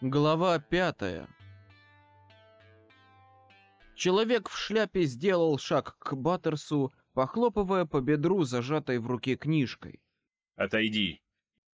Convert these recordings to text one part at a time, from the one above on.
Глава 5. Человек в шляпе сделал шаг к Баттерсу, похлопывая по бедру зажатой в руке книжкой. «Отойди!»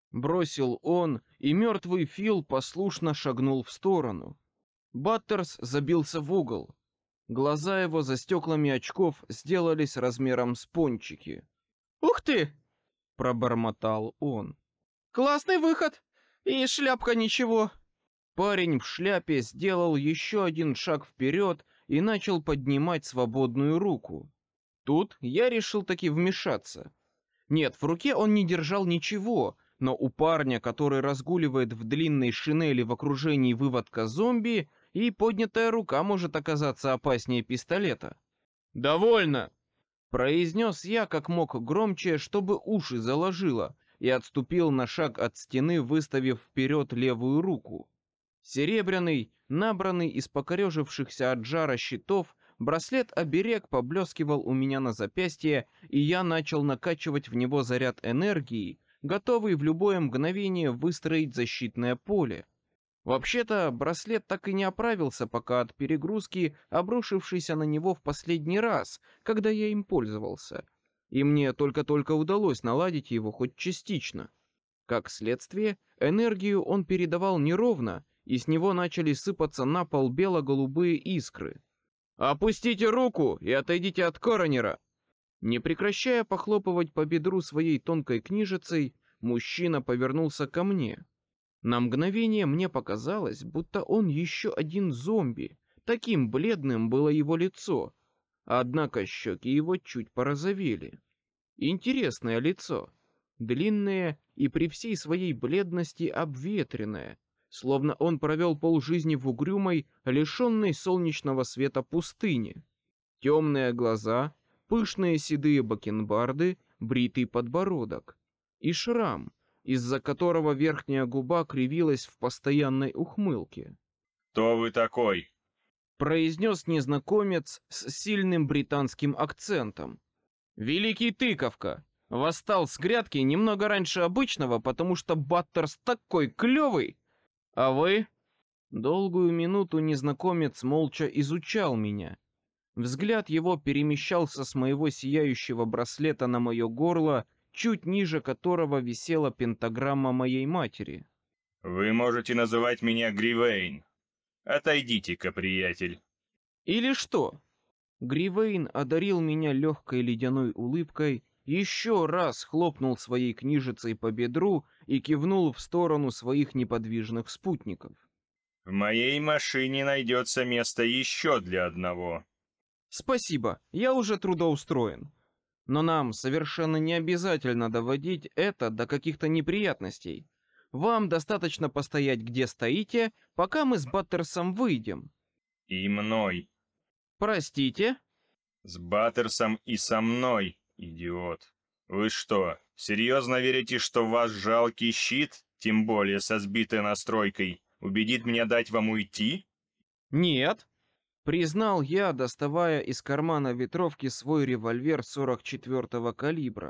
Бросил он, и мертвый Фил послушно шагнул в сторону. Баттерс забился в угол. Глаза его за стеклами очков сделались размером с пончики. «Ух ты!» — пробормотал он. «Классный выход! И шляпка ничего!» Парень в шляпе сделал еще один шаг вперед и начал поднимать свободную руку. Тут я решил таки вмешаться. Нет, в руке он не держал ничего, но у парня, который разгуливает в длинной шинели в окружении выводка зомби, и поднятая рука может оказаться опаснее пистолета. «Довольно!» — произнес я как мог громче, чтобы уши заложило, и отступил на шаг от стены, выставив вперед левую руку. Серебряный, набранный из покорежившихся от жара щитов, браслет-оберег поблескивал у меня на запястье, и я начал накачивать в него заряд энергии, готовый в любое мгновение выстроить защитное поле. Вообще-то, браслет так и не оправился пока от перегрузки, обрушившейся на него в последний раз, когда я им пользовался, и мне только-только удалось наладить его хоть частично. Как следствие, энергию он передавал неровно, и с него начали сыпаться на пол бело-голубые искры. «Опустите руку и отойдите от коронера!» Не прекращая похлопывать по бедру своей тонкой книжицей, мужчина повернулся ко мне. На мгновение мне показалось, будто он еще один зомби, таким бледным было его лицо, однако щеки его чуть порозовели. Интересное лицо, длинное и при всей своей бледности обветренное, словно он провел полжизни в угрюмой, лишенной солнечного света пустыне. Темные глаза, пышные седые бакенбарды, бритый подбородок и шрам, из-за которого верхняя губа кривилась в постоянной ухмылке. «Кто вы такой?» — произнес незнакомец с сильным британским акцентом. «Великий тыковка! Восстал с грядки немного раньше обычного, потому что Баттерс такой клевый! А вы?» Долгую минуту незнакомец молча изучал меня. Взгляд его перемещался с моего сияющего браслета на мое горло, чуть ниже которого висела пентаграмма моей матери. «Вы можете называть меня Гривейн. Отойдите-ка, приятель». «Или что?» Гривейн одарил меня легкой ледяной улыбкой, еще раз хлопнул своей книжицей по бедру и кивнул в сторону своих неподвижных спутников. «В моей машине найдется место еще для одного». «Спасибо, я уже трудоустроен. Но нам совершенно не обязательно доводить это до каких-то неприятностей. Вам достаточно постоять, где стоите, пока мы с Баттерсом выйдем». «И мной». «Простите?» «С Баттерсом и со мной, идиот. Вы что, серьезно верите, что ваш жалкий щит, тем более со сбитой настройкой, убедит меня дать вам уйти?» «Нет», — признал я, доставая из кармана ветровки свой револьвер 44-го калибра.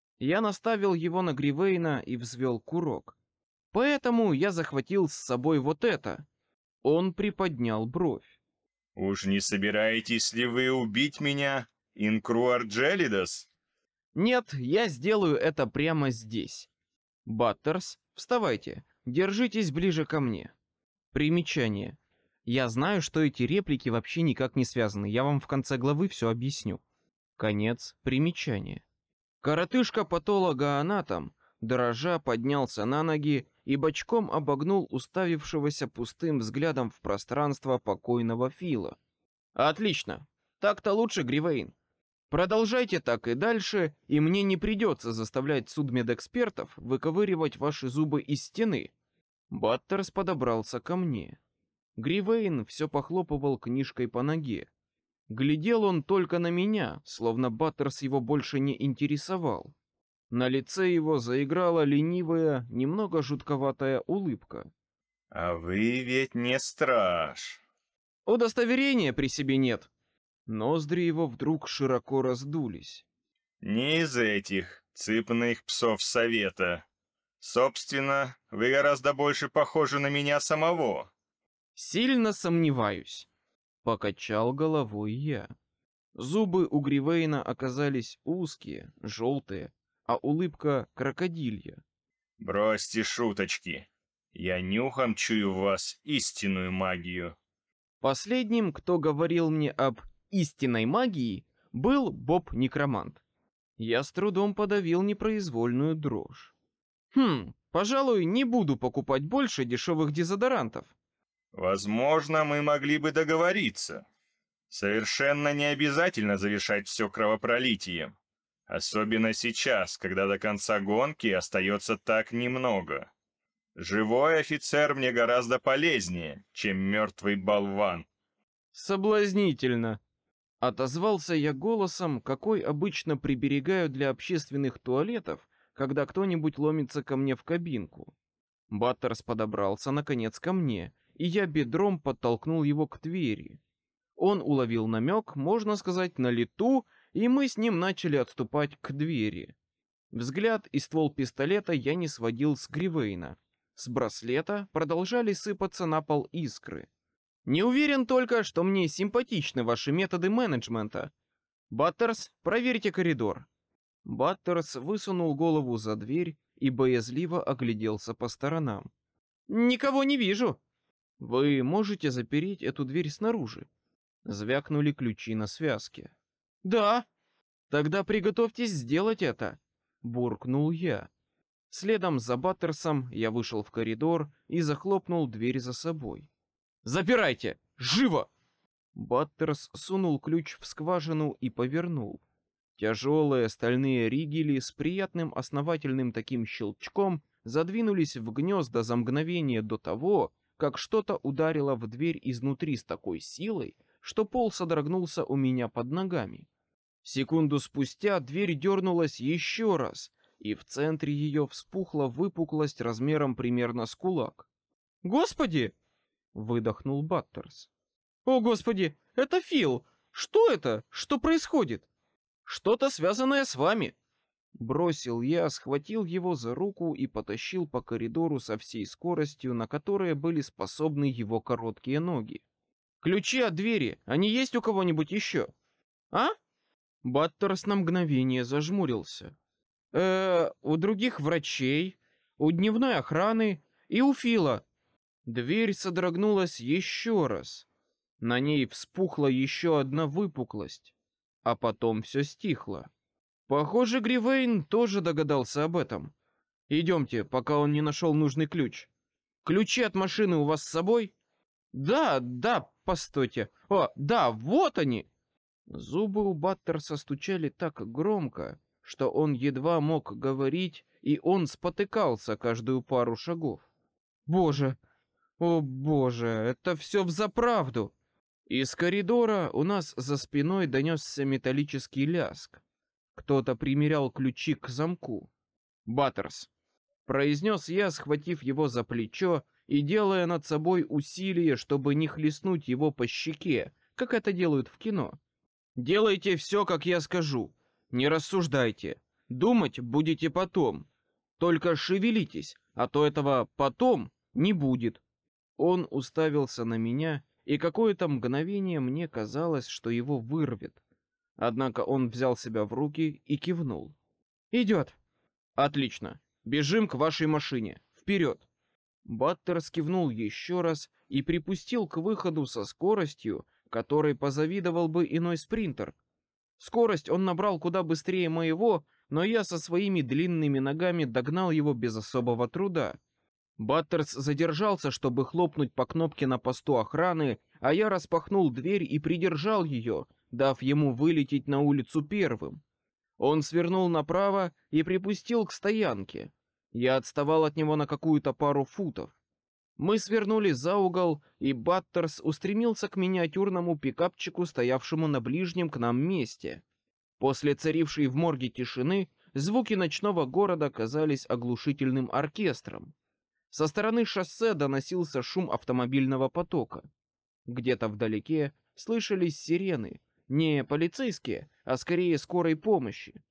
Я наставил его на Гривейна и взвел курок. «Поэтому я захватил с собой вот это». Он приподнял бровь. «Уж не собираетесь ли вы убить меня, Инкруар Джелидас?» «Нет, я сделаю это прямо здесь. Баттерс, вставайте, держитесь ближе ко мне». Примечание. Я знаю, что эти реплики вообще никак не связаны, я вам в конце главы все объясню. Конец примечания. Коротышка-патологоанатом, дрожа, поднялся на ноги и бочком обогнул уставившегося пустым взглядом в пространство покойного Фила. «Отлично! Так-то лучше, Гривейн. Продолжайте так и дальше, и мне не придется заставлять судмедэкспертов выковыривать ваши зубы из стены». Баттерс подобрался ко мне. Гривейн все похлопывал книжкой по ноге. Глядел он только на меня, словно Баттерс его больше не интересовал. На лице его заиграла ленивая, немного жутковатая улыбка. «А вы ведь не страж». «Удостоверения при себе нет». Ноздри его вдруг широко раздулись. «Не из этих цыпных псов совета. Собственно, вы гораздо больше похожи на меня самого. Сильно сомневаюсь. Покачал головой я. Зубы у Гривейна оказались узкие, желтые, а улыбка крокодилья. Бросьте шуточки. Я нюхом чую в вас истинную магию. Последним, кто говорил мне об истинной магии, был Боб-некромант. Я с трудом подавил непроизвольную дрожь. Пожалуй, не буду покупать больше дешевых дезодорантов. Возможно, мы могли бы договориться. Совершенно не обязательно завершать все кровопролитием. Особенно сейчас, когда до конца гонки остается так немного. Живой офицер мне гораздо полезнее, чем мертвый болван. Соблазнительно. Отозвался я голосом, какой обычно приберегаю для общественных туалетов, когда кто-нибудь ломится ко мне в кабинку. Баттерс подобрался наконец ко мне, и я бедром подтолкнул его к двери. Он уловил намек, можно сказать, на лету, и мы с ним начали отступать к двери. Взгляд и ствол пистолета я не сводил с Гривейна. С браслета продолжали сыпаться на пол искры. Не уверен только, что мне симпатичны ваши методы менеджмента. Баттерс, проверьте коридор. Баттерс высунул голову за дверь и боязливо огляделся по сторонам. Никого не вижу. Вы можете запереть эту дверь снаружи? Звякнули ключи на связке. Да. Тогда приготовьтесь сделать это, буркнул я. Следом за Баттерсом я вышел в коридор и захлопнул дверь за собой. Запирайте! Живо! Баттерс сунул ключ в скважину и повернул. Тяжелые стальные ригели с приятным основательным таким щелчком задвинулись в гнезда за мгновение до того, как что-то ударило в дверь изнутри с такой силой, что пол содрогнулся у меня под ногами. Секунду спустя дверь дернулась еще раз, и в центре ее вспухла выпуклость размером примерно с кулак. «Господи!» — выдохнул Баттерс. «О, господи! Это Фил! Что это? Что происходит?» «Что-то связанное с вами!» Бросил я, схватил его за руку и потащил по коридору со всей скоростью, на которой были способны его короткие ноги. «Ключи от двери, они есть у кого-нибудь еще?» «А?» Баттерс на мгновение зажмурился. У других врачей, у дневной охраны и у Фила». Дверь содрогнулась еще раз. На ней вспухла еще одна выпуклость, а потом все стихло. Похоже, Гривейн тоже догадался об этом. Идемте, пока он не нашел нужный ключ. Ключи от машины у вас с собой? Да, постойте. О, да, вот они. Зубы у Баттерса стучали так громко, что он едва мог говорить, и он спотыкался каждую пару шагов. Боже, о боже, это все взаправду. Из коридора у нас за спиной донесся металлический лязг. Кто-то примерял ключи к замку. «Баттерс», — произнес я, схватив его за плечо и делая над собой усилие, чтобы не хлестнуть его по щеке, как это делают в кино. «Делайте все, как я скажу. Не рассуждайте. Думать будете потом. Только шевелитесь, а то этого «потом» не будет». Он уставился на меня, и какое-то мгновение мне казалось, что его вырвет. Однако он взял себя в руки и кивнул. «Идет». «Отлично. Бежим к вашей машине. Вперед!» Баттерс кивнул еще раз и припустил к выходу со скоростью, которой позавидовал бы иной спринтер. Скорость он набрал куда быстрее моего, но я со своими длинными ногами догнал его без особого труда. Баттерс задержался, чтобы хлопнуть по кнопке на посту охраны, а я распахнул дверь и придержал ее, дав ему вылететь на улицу первым. Он свернул направо и припустил к стоянке. Я отставал от него на какую-то пару футов. Мы свернули за угол, и Баттерс устремился к миниатюрному пикапчику, стоявшему на ближнем к нам месте. После царившей в морге тишины звуки ночного города казались оглушительным оркестром. Со стороны шоссе доносился шум автомобильного потока. Где-то вдалеке слышались сирены, не полицейские, а скорее скорой помощи.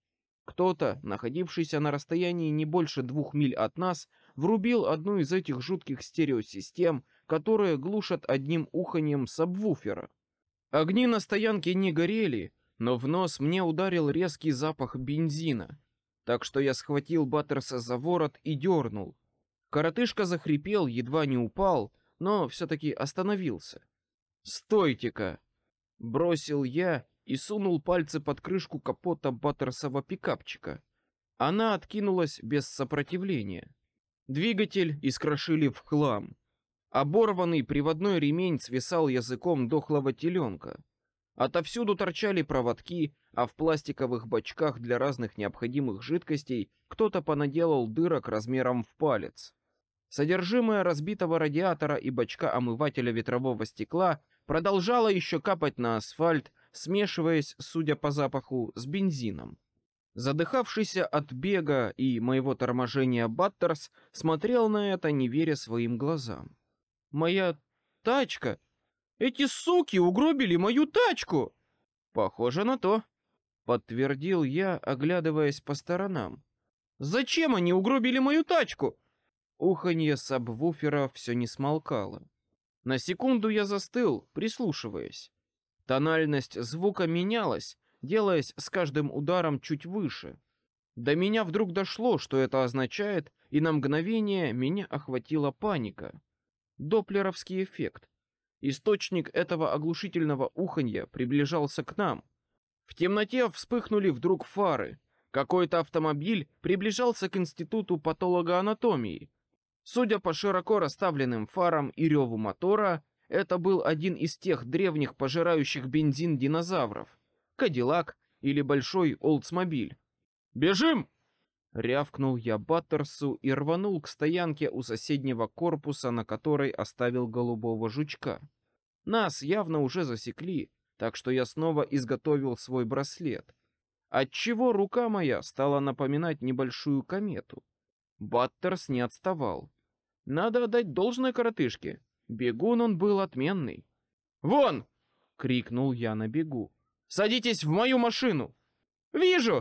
Кто-то, находившийся на расстоянии не больше 2 миль от нас, врубил одну из этих жутких стереосистем, которые глушат одним уханьем сабвуфера. Огни на стоянке не горели, но в нос мне ударил резкий запах бензина, так что я схватил Баттерса за ворот и дернул. Коротышка захрипел, едва не упал, но все-таки остановился. «Стойте-ка!» — бросил я и сунул пальцы под крышку капота Баттерсова пикапчика. Она откинулась без сопротивления. Двигатель искрошили в хлам. Оборванный приводной ремень свисал языком дохлого теленка. Отовсюду торчали проводки, а в пластиковых бачках для разных необходимых жидкостей кто-то понаделал дырок размером в палец. Содержимое разбитого радиатора и бачка омывателя ветрового стекла продолжало еще капать на асфальт, смешиваясь, судя по запаху, с бензином. Задыхавшийся от бега и моего торможения Баттерс смотрел на это, не веря своим глазам. «Моя тачка! Эти суки угробили мою тачку!» «Похоже на то», — подтвердил я, оглядываясь по сторонам. «Зачем они угробили мою тачку?» Уханье сабвуфера все не смолкало. На секунду я застыл, прислушиваясь. Тональность звука менялась, делаясь с каждым ударом чуть выше. До меня вдруг дошло, что это означает, и на мгновение меня охватила паника. Доплеровский эффект. Источник этого оглушительного уханья приближался к нам. В темноте вспыхнули вдруг фары. Какой-то автомобиль приближался к институту патологоанатомии. Судя по широко расставленным фарам и реву мотора, это был один из тех древних пожирающих бензин динозавров. Кадиллак или большой Олдсмобиль. «Бежим!» — рявкнул я Баттерсу и рванул к стоянке у соседнего корпуса, на которой оставил голубого жучка. Нас явно уже засекли, так что я снова изготовил свой браслет, отчего рука моя стала напоминать небольшую комету. Баттерс не отставал. Надо отдать должное коротышке. Бегун он был отменный. «Вон!» — крикнул я на бегу. «Садитесь в мою машину!» «Вижу!»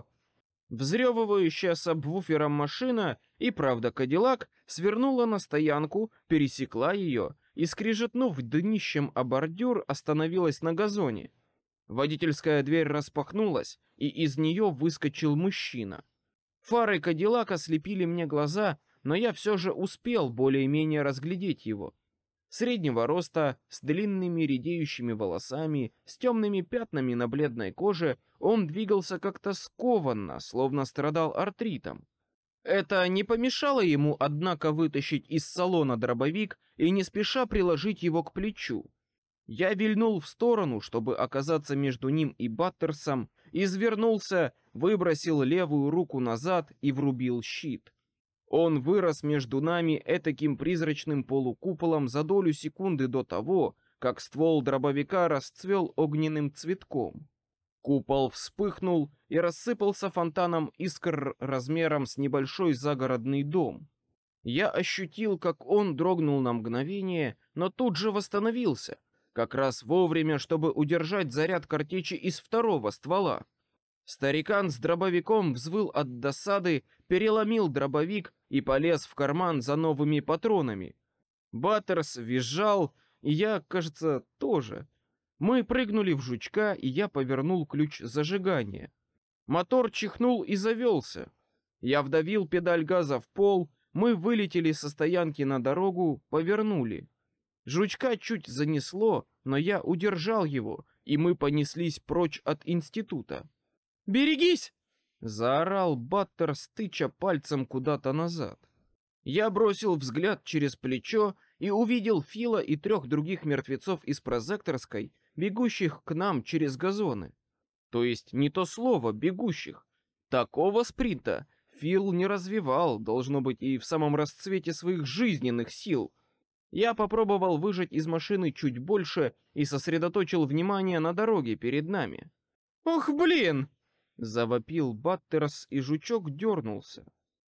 Взрёвывающая сабвуфером машина, и правда Кадиллак, свернула на стоянку, пересекла ее и, скрижетнув днищем о бордюр, остановилась на газоне. Водительская дверь распахнулась, и из нее выскочил мужчина. Фары Кадиллака слепили мне глаза, но я все же успел более-менее разглядеть его. Среднего роста, с длинными редеющими волосами, с темными пятнами на бледной коже, он двигался как-то скованно, словно страдал артритом. Это не помешало ему, однако, вытащить из салона дробовик и не спеша приложить его к плечу. Я вильнул в сторону, чтобы оказаться между ним и Баттерсом, извернулся, выбросил левую руку назад и врубил щит. Он вырос между нами этаким призрачным полукуполом за долю секунды до того, как ствол дробовика расцвел огненным цветком. Купол вспыхнул и рассыпался фонтаном искр размером с небольшой загородный дом. Я ощутил, как он дрогнул на мгновение, но тут же восстановился, как раз вовремя, чтобы удержать заряд картечи из второго ствола. Старикан с дробовиком взвыл от досады, переломил дробовик и полез в карман за новыми патронами. Баттерс визжал, и я, кажется, тоже. Мы прыгнули в жучка, и я повернул ключ зажигания. Мотор чихнул и завелся. Я вдавил педаль газа в пол, мы вылетели со стоянки на дорогу, повернули. Жучка чуть занесло, но я удержал его, и мы понеслись прочь от института. «Берегись!» — заорал Баттерс, тыча пальцем куда-то назад. Я бросил взгляд через плечо и увидел Фила и 3 других мертвецов из прозекторской, бегущих к нам через газоны. То есть не то слово «бегущих». Такого спринта Фил не развивал, должно быть, и в самом расцвете своих жизненных сил. Я попробовал выжать из машины чуть больше и сосредоточил внимание на дороге перед нами. «Ох, блин!» — завопил Баттерс, и жучок дернулся.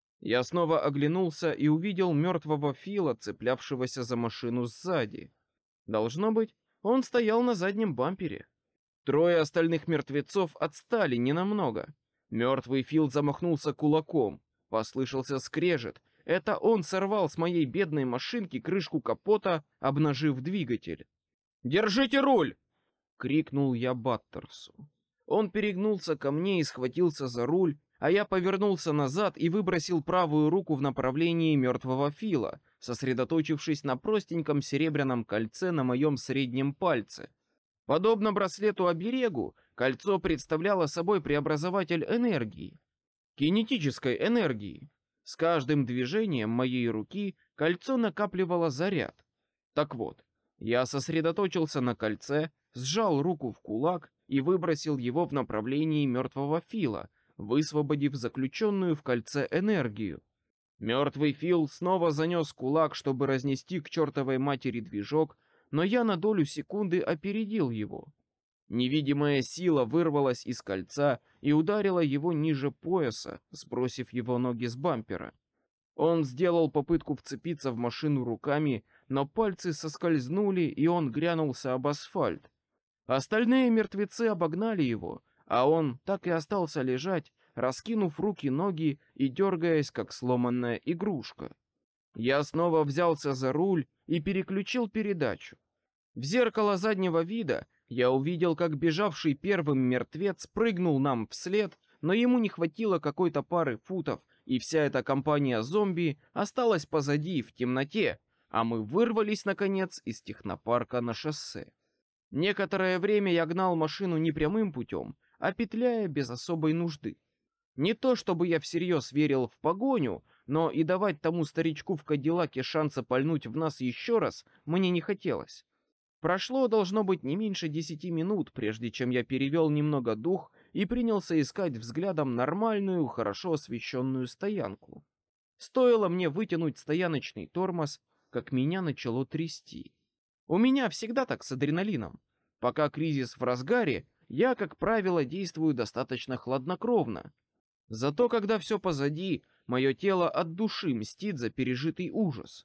Я снова оглянулся и увидел мертвого Фила, цеплявшегося за машину сзади. Должно быть, он стоял на заднем бампере. 3 остальных мертвецов отстали ненамного. Мертвый Фил замахнулся кулаком. Послышался скрежет. Это он сорвал с моей бедной машинки крышку капота, обнажив двигатель. «Держите руль!» — крикнул я Баттерсу. Он перегнулся ко мне и схватился за руль, а я повернулся назад и выбросил правую руку в направлении мертвого Фила, сосредоточившись на простеньком серебряном кольце на моем среднем пальце. Подобно браслету-оберегу, кольцо представляло собой преобразователь энергии, кинетической энергии. С каждым движением моей руки кольцо накапливало заряд. Так вот, я сосредоточился на кольце, сжал руку в кулак и выбросил его в направлении мертвого Фила, высвободив заключенную в кольце энергию. Мертвый Фил снова занес кулак, чтобы разнести к чертовой матери движок, но я на долю секунды опередил его. Невидимая сила вырвалась из кольца и ударила его ниже пояса, сбросив его ноги с бампера. Он сделал попытку вцепиться в машину руками, но пальцы соскользнули, и он грянулся об асфальт. Остальные мертвецы обогнали его, а он так и остался лежать, раскинув руки-ноги и дергаясь, как сломанная игрушка. Я снова взялся за руль и переключил передачу. В зеркало заднего вида я увидел, как бежавший первым мертвец прыгнул нам вслед, но ему не хватило какой-то пары футов, и вся эта компания зомби осталась позади в темноте, а мы вырвались, наконец, из технопарка на шоссе. Некоторое время я гнал машину не прямым путем, а петляя без особой нужды. Не то чтобы я всерьез верил в погоню, но и давать тому старичку в Кадиллаке шанса пальнуть в нас еще раз мне не хотелось. Прошло, должно быть, не меньше 10 минут, прежде чем я перевел немного дух и принялся искать взглядом нормальную, хорошо освещенную стоянку. Стоило мне вытянуть стояночный тормоз, как меня начало трясти. У меня всегда так с адреналином. Пока кризис в разгаре, я, как правило, действую достаточно хладнокровно. Зато когда все позади, мое тело от души мстит за пережитый ужас.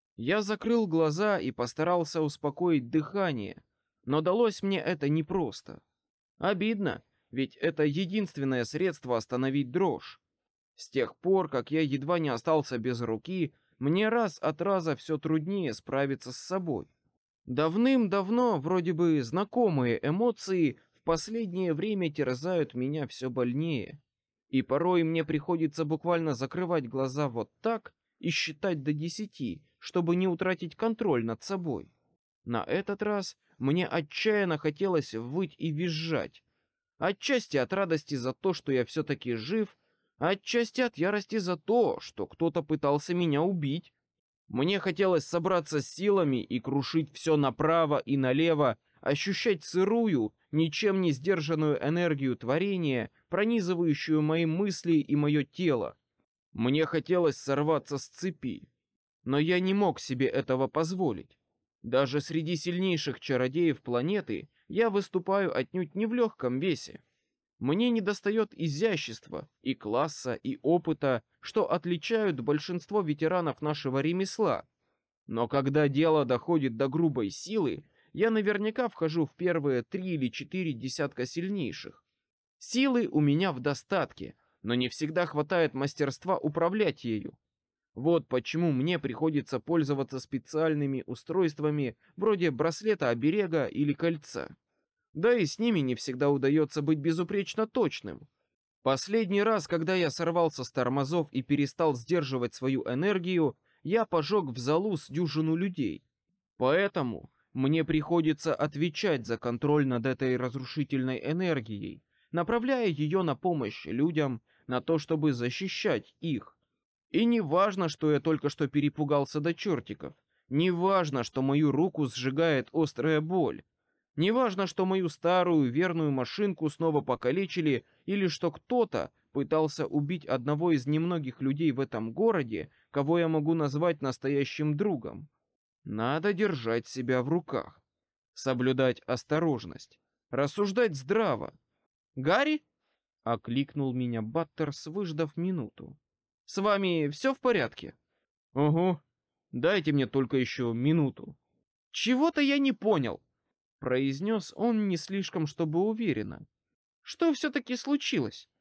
Я закрыл глаза и постарался успокоить дыхание, но далось мне это непросто. Обидно, ведь это единственное средство остановить дрожь. С тех пор, как я едва не остался без руки, мне раз от раза все труднее справиться с собой. Давным-давно вроде бы знакомые эмоции в последнее время терзают меня все больнее. И порой мне приходится буквально закрывать глаза вот так и считать до 10, чтобы не утратить контроль над собой. На этот раз мне отчаянно хотелось выть и визжать. Отчасти от радости за то, что я все-таки жив, а отчасти от ярости за то, что кто-то пытался меня убить. Мне хотелось собраться с силами и крушить все направо и налево, ощущать сырую, ничем не сдержанную энергию творения, пронизывающую мои мысли и мое тело. Мне хотелось сорваться с цепи. Но я не мог себе этого позволить. Даже среди сильнейших чародеев планеты я выступаю отнюдь не в легком весе. Мне недостает изящества и класса, и опыта, что отличают большинство ветеранов нашего ремесла. Но когда дело доходит до грубой силы, я наверняка вхожу в первые 3 или 4 десятка сильнейших. Силы у меня в достатке, но не всегда хватает мастерства управлять ею. Вот почему мне приходится пользоваться специальными устройствами вроде браслета-оберега или кольца. Да и с ними не всегда удается быть безупречно точным. Последний раз, когда я сорвался с тормозов и перестал сдерживать свою энергию, я пожег в золу с дюжину людей. Поэтому мне приходится отвечать за контроль над этой разрушительной энергией, направляя ее на помощь людям, на то, чтобы защищать их. И не важно, что я только что перепугался до чертиков. Не важно, что мою руку сжигает острая боль. Не важно, что мою старую верную машинку снова покалечили, или что кто-то пытался убить одного из немногих людей в этом городе, кого я могу назвать настоящим другом. Надо держать себя в руках. Соблюдать осторожность. Рассуждать здраво. «Гарри?» — окликнул меня Баттерс, выждав минуту. «С вами все в порядке?» «Угу. Дайте мне только еще минуту». «Чего-то я не понял», — произнес он не слишком чтобы уверенно. «Что все-таки случилось?»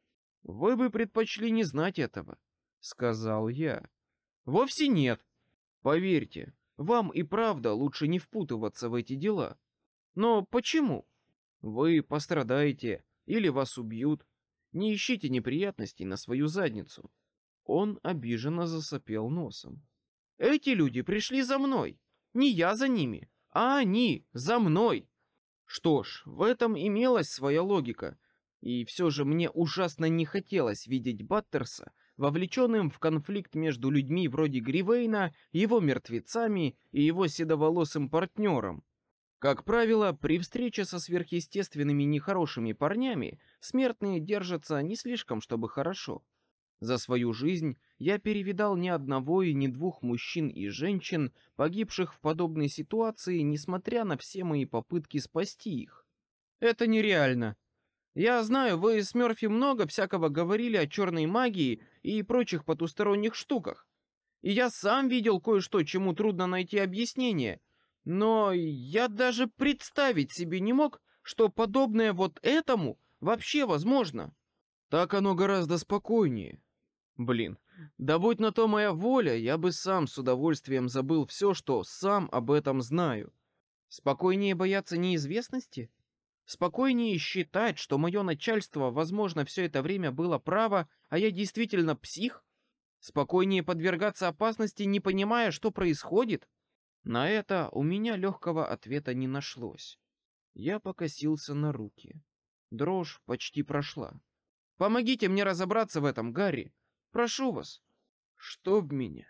Вы бы предпочли не знать этого, сказал я. Вовсе нет. Поверьте, вам и правда лучше не впутываться в эти дела. Но почему? Вы пострадаете или вас убьют. Не ищите неприятностей на свою задницу. Он обиженно засопел носом. Эти люди пришли за мной. Не я за ними, а они за мной. Что ж, в этом имелась своя логика. И все же мне ужасно не хотелось видеть Баттерса вовлеченным в конфликт между людьми вроде Гривейна, его мертвецами и его седоволосым партнером. Как правило, при встрече со сверхъестественными нехорошими парнями смертные держатся не слишком, чтобы хорошо. За свою жизнь я перевидал ни одного и ни двух мужчин и женщин, погибших в подобной ситуации, несмотря на все мои попытки спасти их. Это нереально. Я знаю, вы с Мёрфи много всякого говорили о черной магии и прочих потусторонних штуках. И я сам видел кое-что, чему трудно найти объяснение. Но я даже представить себе не мог, что подобное вот этому вообще возможно. Так оно гораздо спокойнее. Блин, да будь на то моя воля, я бы сам с удовольствием забыл все, что сам об этом знаю. Спокойнее бояться неизвестности? Спокойнее считать, что мое начальство, возможно, все это время было право, а я действительно псих? Спокойнее подвергаться опасности, не понимая, что происходит? На это у меня легкого ответа не нашлось. Я покосился на руки. Дрожь почти прошла. Помогите мне разобраться в этом, Гарри. Прошу вас. Чтоб меня.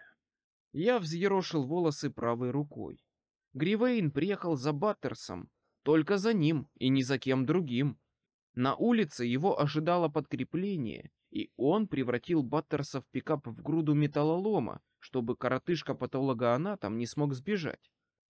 Я взъерошил волосы правой рукой. Гривейн приехал за Баттерсом, только за ним и ни за кем другим. На улице его ожидало подкрепление, и он превратил Баттерса в пикап в груду металлолома, чтобы коротышка-патологоанатом не смог сбежать.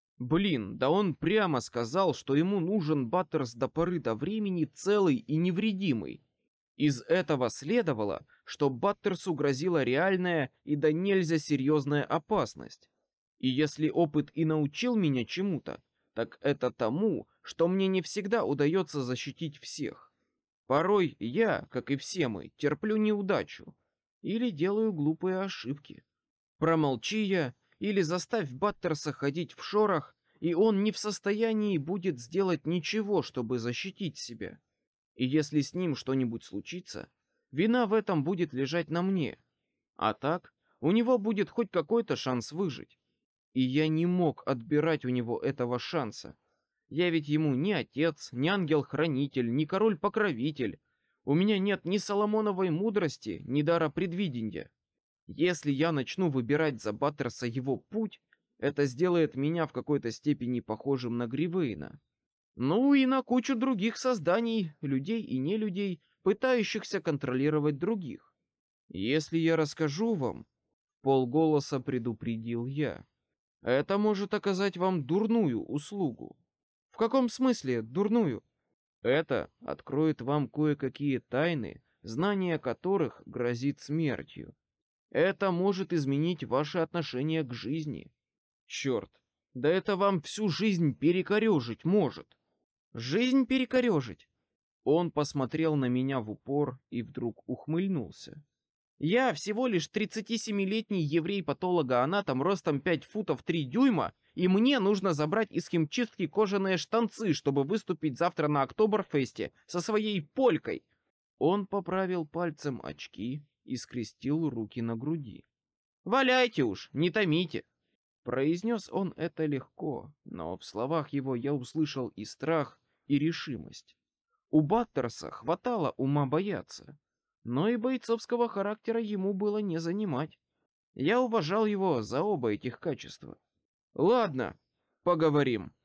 Блин, да он прямо сказал, что ему нужен Баттерс до поры до времени целый и невредимый. Из этого следовало, что Баттерсу грозила реальная и да нельзя серьезная опасность. И если опыт и научил меня чему-то, так это тому, что мне не всегда удается защитить всех. Порой я, как и все мы, терплю неудачу или делаю глупые ошибки. Промолчи я или заставь Баттерса ходить в шорах, и он не в состоянии будет сделать ничего, чтобы защитить себя. И если с ним что-нибудь случится, вина в этом будет лежать на мне. А так, у него будет хоть какой-то шанс выжить. И я не мог отбирать у него этого шанса. Я ведь ему ни отец, ни ангел-хранитель, ни король-покровитель. У меня нет ни Соломоновой мудрости, ни дара предвидения. Если я начну выбирать за Баттерса его путь, это сделает меня в какой-то степени похожим на Гривейна. Ну и на кучу других созданий, людей и нелюдей, пытающихся контролировать других. Если я расскажу вам, вполголоса предупредил я, это может оказать вам дурную услугу. В каком смысле дурную? Это откроет вам кое-какие тайны, знание которых грозит смертью. Это может изменить ваши отношения к жизни. Черт, да это вам всю жизнь перекорежить может. Жизнь перекорежить? Он посмотрел на меня в упор и вдруг ухмыльнулся. Я всего лишь 37-летний еврей-патологоанатом ростом 5 футов 3 дюйма, и мне нужно забрать из химчистки кожаные штанцы, чтобы выступить завтра на Октоберфесте со своей полькой. Он поправил пальцем очки и скрестил руки на груди. «Валяйте уж, не томите!» Произнес он это легко, но в словах его я услышал и страх, и решимость. У Баттерса хватало ума бояться, но и бойцовского характера ему было не занимать. Я уважал его за оба этих качества. Ладно, поговорим.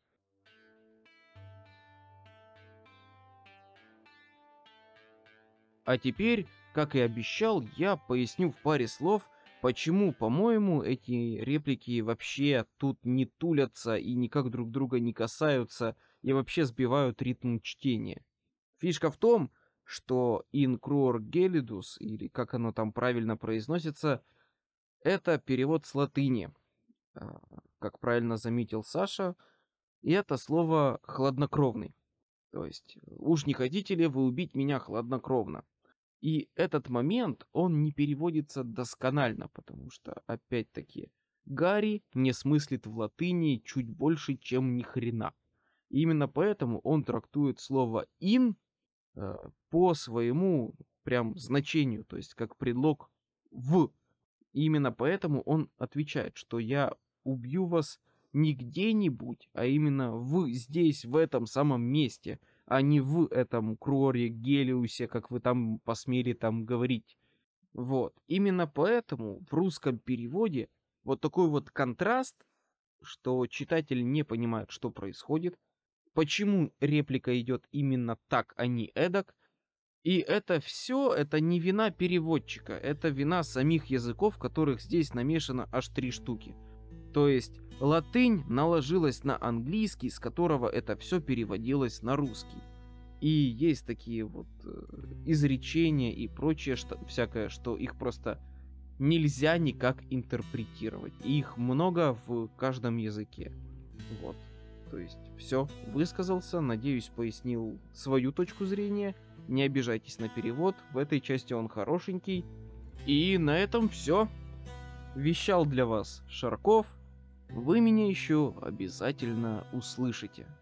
А теперь, как и обещал, я поясню в паре слов, почему, по-моему, эти реплики вообще тут не тулятся и никак друг друга не касаются и вообще сбивают ритм чтения. Фишка в том, что in cruor gelidus, или как оно там правильно произносится, это перевод с латыни. Как правильно заметил Саша, и это слово «хладнокровный». То есть, уж не хотите ли вы убить меня хладнокровно? И этот момент, он не переводится досконально, потому что, опять-таки, Гарри не смыслит в латыни чуть больше, чем ни хрена. И именно поэтому он трактует слово «in» по своему прям значению, то есть как предлог «в». И именно поэтому он отвечает, что я убью вас не где-нибудь, а именно здесь, в этом самом месте, а не в этом Кроре, Гелиусе, как вы там посмели там говорить. Вот. Именно поэтому в русском переводе вот такой вот контраст, что читатель не понимает, что происходит, почему реплика идет именно так, а не эдак. И это все, это не вина переводчика, это вина самих языков, которых здесь намешано аж 3 штуки. То есть латынь наложилась на английский, с которого это все переводилось на русский. И есть такие вот изречения и прочее всякое, что их просто нельзя никак интерпретировать. И их много в каждом языке. Вот. То есть все, высказался, надеюсь, пояснил свою точку зрения. Не обижайтесь на перевод, в этой части он хорошенький. И на этом все. Вещал для вас Шарков. Вы меня еще обязательно услышите.